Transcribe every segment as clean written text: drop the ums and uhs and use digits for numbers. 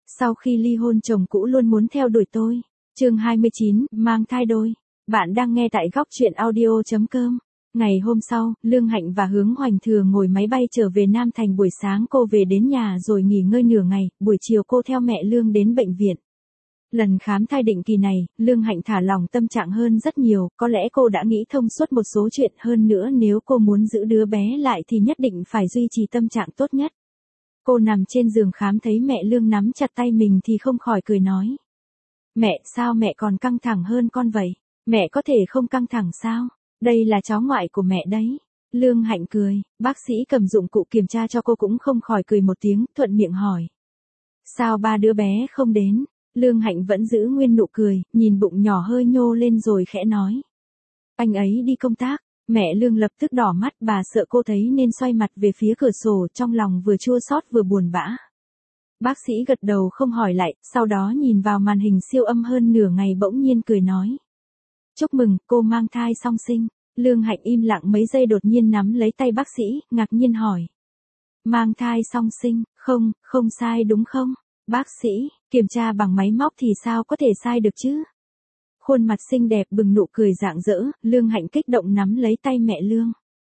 Sau khi ly hôn chồng cũ luôn muốn theo đuổi tôi. Chương 29, mang thai đôi. Bạn đang nghe tại góc truyện audio.com. Ngày hôm sau, Lương Hạnh và Hướng Hoành Thừa ngồi máy bay trở về Nam Thành. Buổi sáng cô về đến nhà rồi nghỉ ngơi nửa ngày, buổi chiều cô theo mẹ Lương đến bệnh viện. Lần khám thai định kỳ này, Lương Hạnh thả lỏng tâm trạng hơn rất nhiều, có lẽ cô đã nghĩ thông suốt một số chuyện, hơn nữa nếu cô muốn giữ đứa bé lại thì nhất định phải duy trì tâm trạng tốt nhất. Cô nằm trên giường khám thấy mẹ Lương nắm chặt tay mình thì không khỏi cười nói. Mẹ, sao mẹ còn căng thẳng hơn con vậy? Mẹ có thể không căng thẳng sao? Đây là cháu ngoại của mẹ đấy. Lương Hạnh cười, bác sĩ cầm dụng cụ kiểm tra cho cô cũng không khỏi cười một tiếng, thuận miệng hỏi. Sao ba đứa bé không đến? Lương Hạnh vẫn giữ nguyên nụ cười, nhìn bụng nhỏ hơi nhô lên rồi khẽ nói. Anh ấy đi công tác. Mẹ Lương lập tức đỏ mắt, bà sợ cô thấy nên xoay mặt về phía cửa sổ, trong lòng vừa chua xót vừa buồn bã. Bác sĩ gật đầu không hỏi lại, sau đó nhìn vào màn hình siêu âm hơn nửa ngày bỗng nhiên cười nói. Chúc mừng, cô mang thai song sinh. Lương Hạnh im lặng mấy giây đột nhiên nắm lấy tay bác sĩ, ngạc nhiên hỏi. Mang thai song sinh, không sai đúng không? Bác sĩ, kiểm tra bằng máy móc thì sao có thể sai được chứ? Khuôn mặt xinh đẹp bừng nụ cười rạng rỡ, Lương Hạnh kích động nắm lấy tay mẹ Lương.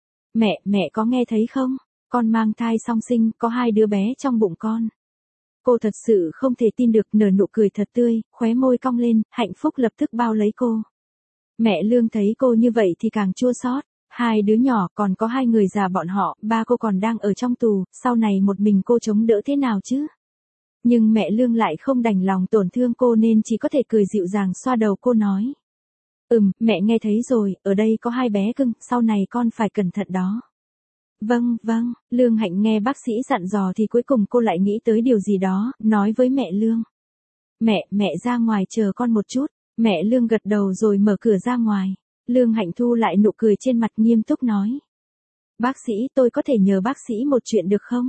Mẹ có nghe thấy không? Con mang thai song sinh, có 2 đứa bé trong bụng con. Cô thật sự không thể tin được, nở nụ cười thật tươi, khóe môi cong lên, hạnh phúc lập tức bao lấy cô. Mẹ Lương thấy cô như vậy thì càng chua xót. 2 đứa nhỏ, còn có 2 người già bọn họ, ba cô còn đang ở trong tù, sau này một mình cô chống đỡ thế nào chứ? Nhưng mẹ Lương lại không đành lòng tổn thương cô nên chỉ có thể cười dịu dàng xoa đầu cô nói. Mẹ nghe thấy rồi, ở đây có 2 bé cưng, sau này con phải cẩn thận đó. Vâng, Lương Hạnh nghe bác sĩ dặn dò thì cuối cùng cô lại nghĩ tới điều gì đó, nói với mẹ Lương. Mẹ ra ngoài chờ con một chút. Mẹ Lương gật đầu rồi mở cửa ra ngoài. Lương Hạnh thu lại nụ cười trên mặt nghiêm túc nói. Bác sĩ, tôi có thể nhờ bác sĩ một chuyện được không?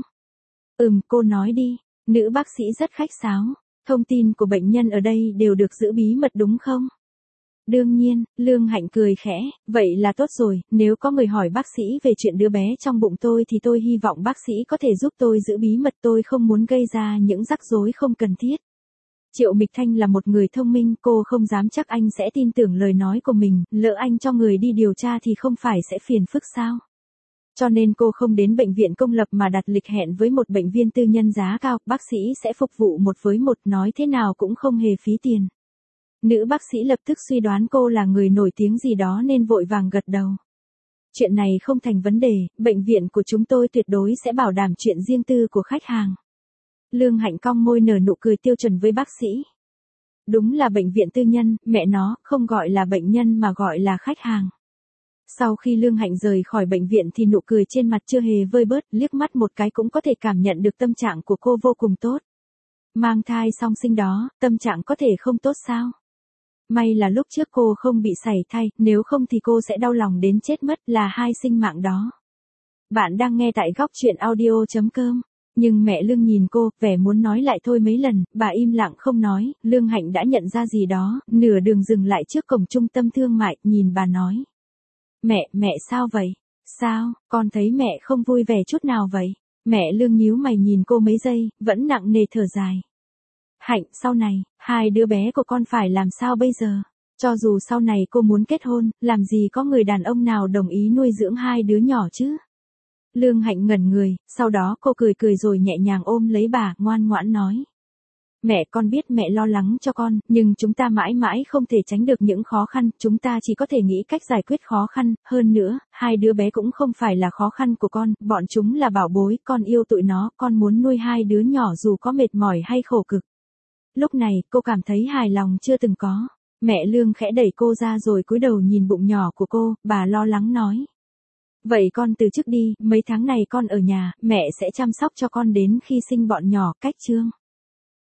Cô nói đi. Nữ bác sĩ rất khách sáo. Thông tin của bệnh nhân ở đây đều được giữ bí mật đúng không? Đương nhiên, Lương Hạnh cười khẽ, vậy là tốt rồi, nếu có người hỏi bác sĩ về chuyện đứa bé trong bụng tôi thì tôi hy vọng bác sĩ có thể giúp tôi giữ bí mật, tôi không muốn gây ra những rắc rối không cần thiết. Triệu Mịch Thanh là một người thông minh, cô không dám chắc anh sẽ tin tưởng lời nói của mình, lỡ anh cho người đi điều tra thì không phải sẽ phiền phức sao? Cho nên cô không đến bệnh viện công lập mà đặt lịch hẹn với một bệnh viện tư nhân giá cao, bác sĩ sẽ phục vụ 1 với 1, nói thế nào cũng không hề phí tiền. Nữ bác sĩ lập tức suy đoán cô là người nổi tiếng gì đó nên vội vàng gật đầu. Chuyện này không thành vấn đề, bệnh viện của chúng tôi tuyệt đối sẽ bảo đảm chuyện riêng tư của khách hàng. Lương Hạnh cong môi nở nụ cười tiêu chuẩn với bác sĩ. Đúng là bệnh viện tư nhân, mẹ nó, không gọi là bệnh nhân mà gọi là khách hàng. Sau khi Lương Hạnh rời khỏi bệnh viện thì nụ cười trên mặt chưa hề vơi bớt, liếc mắt một cái cũng có thể cảm nhận được tâm trạng của cô vô cùng tốt. Mang thai song sinh đó, tâm trạng có thể không tốt sao? May là lúc trước cô không bị sảy thai, nếu không thì cô sẽ đau lòng đến chết mất, là 2 sinh mạng đó. Bạn đang nghe tại góc truyện audio.com. Nhưng mẹ Lương nhìn cô, vẻ muốn nói lại thôi mấy lần, bà im lặng không nói. Lương Hạnh đã nhận ra gì đó, nửa đường dừng lại trước cổng trung tâm thương mại, nhìn bà nói. Mẹ sao vậy? Sao, con thấy mẹ không vui vẻ chút nào vậy? Mẹ Lương nhíu mày nhìn cô mấy giây, vẫn nặng nề thở dài. Hạnh, sau này, 2 đứa bé của con phải làm sao bây giờ? Cho dù sau này cô muốn kết hôn, làm gì có người đàn ông nào đồng ý nuôi dưỡng 2 đứa nhỏ chứ? Lương Hạnh ngẩn người, sau đó cô cười rồi nhẹ nhàng ôm lấy bà, ngoan ngoãn nói. Mẹ, con biết mẹ lo lắng cho con, nhưng chúng ta mãi mãi không thể tránh được những khó khăn, chúng ta chỉ có thể nghĩ cách giải quyết khó khăn, hơn nữa, 2 đứa bé cũng không phải là khó khăn của con, bọn chúng là bảo bối, con yêu tụi nó, con muốn nuôi 2 đứa nhỏ dù có mệt mỏi hay khổ cực. Lúc này, cô cảm thấy hài lòng chưa từng có. Mẹ Lương khẽ đẩy cô ra rồi cúi đầu nhìn bụng nhỏ của cô, bà lo lắng nói. Vậy con từ chức đi, mấy tháng này con ở nhà, mẹ sẽ chăm sóc cho con đến khi sinh bọn nhỏ, cách chương.